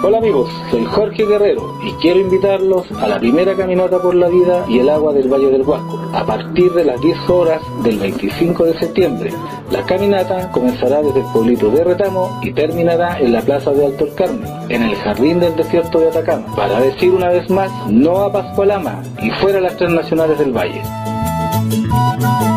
Hola amigos, soy Jorge Guerrero y quiero invitarlos a la primera caminata por la vida y el agua del Valle del Huasco, a partir de las 10 horas del 25 de septiembre. La caminata comenzará desde el pueblito de Retamo y terminará en la plaza de Alto el Carmen, en el jardín del desierto de Atacama, para decir una vez más, no a Pascualama y fuera las transnacionales del Valle.